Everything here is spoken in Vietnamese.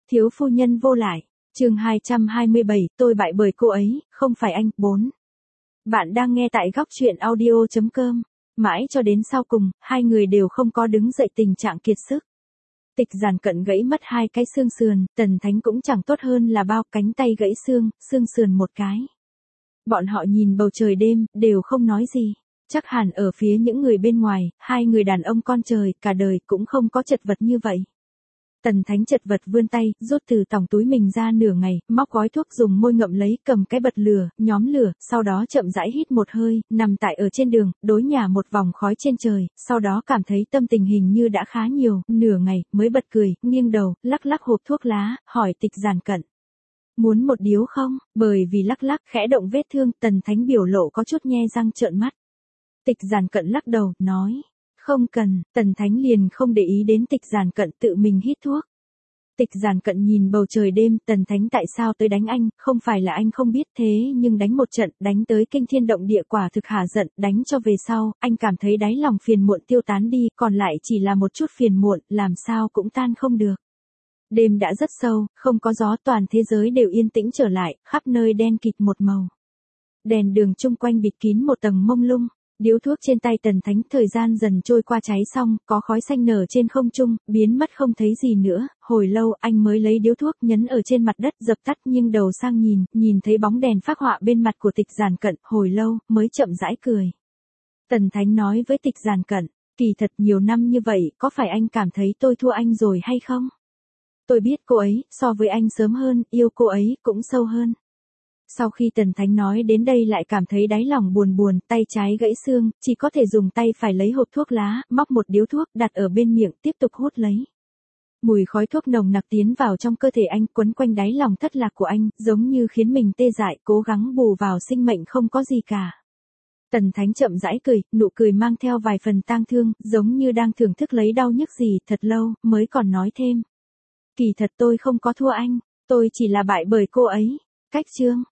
Thiếu phu nhân vô lại. Chương 227, tôi bại bởi cô ấy, không phải anh. 4. Bạn đang nghe tại góc truyện audio.com. Mãi cho đến sau cùng, hai người đều không có đứng dậy, tình trạng kiệt sức. Tịch Giản Cận gãy mất 2 cái xương sườn, Tần Thánh cũng chẳng tốt hơn là bao, cánh tay gãy xương sườn 1 cái. Bọn họ nhìn bầu trời đêm, đều không nói gì. Chắc hẳn ở phía những người bên ngoài, hai người đàn ông con trời, cả đời cũng không có chật vật như vậy. Tần Thánh chật vật vươn tay, rút từ tòng túi mình ra nửa ngày, móc gói thuốc dùng môi ngậm lấy, cầm cái bật lửa, nhóm lửa, sau đó chậm rãi hít một hơi, nằm tại ở trên đường, đối nhả một vòng khói trên trời, sau đó cảm thấy tâm tình hình như đã khá nhiều, nửa ngày, mới bật cười, nghiêng đầu, lắc lắc hộp thuốc lá, hỏi Tịch Giản Cận. Muốn một điếu không? Bởi vì lắc lắc, khẽ động vết thương, Tần Thánh biểu lộ có chút nhe răng trợn mắt. Tịch Giản Cận lắc đầu, nói. Không cần. Tần Thánh liền không để ý đến Tịch Giản Cận, tự mình hít thuốc. Tịch Giản Cận nhìn bầu trời đêm, Tần Thánh tại sao tới đánh anh, không phải là anh không biết, thế nhưng đánh một trận, đánh tới kinh thiên động địa, quả thực hả giận, đánh cho về sau, anh cảm thấy đáy lòng phiền muộn tiêu tán đi, còn lại chỉ là một chút phiền muộn, làm sao cũng tan không được. Đêm đã rất sâu, không có gió, toàn thế giới đều yên tĩnh trở lại, khắp nơi đen kịt một màu. Đèn đường chung quanh bịt kín một tầng mông lung. Điếu thuốc trên tay Tần Thánh, thời gian dần trôi qua, cháy xong, có khói xanh nở trên không trung, biến mất không thấy gì nữa, hồi lâu anh mới lấy điếu thuốc nhấn ở trên mặt đất, dập tắt, nghiêng đầu sang nhìn thấy bóng đèn phác họa bên mặt của Tịch Giản Cận, hồi lâu, mới chậm rãi cười. Tần Thánh nói với Tịch Giản Cận, kỳ thật nhiều năm như vậy, có phải anh cảm thấy tôi thua anh rồi hay không? Tôi biết cô ấy, so với anh sớm hơn, yêu cô ấy, cũng sâu hơn. Sau khi Tần Thánh nói đến đây lại cảm thấy đáy lòng buồn, tay trái gãy xương, chỉ có thể dùng tay phải lấy hộp thuốc lá, móc một điếu thuốc, đặt ở bên miệng, tiếp tục hút lấy. Mùi khói thuốc nồng nặc tiến vào trong cơ thể anh, quấn quanh đáy lòng thất lạc của anh, giống như khiến mình tê dại, cố gắng bù vào sinh mệnh không có gì cả. Tần Thánh chậm rãi cười, nụ cười mang theo vài phần tang thương, giống như đang thưởng thức lấy đau nhức gì, thật lâu, mới còn nói thêm. Kỳ thật tôi không có thua anh, tôi chỉ là bại bởi cô ấy. Cách chương.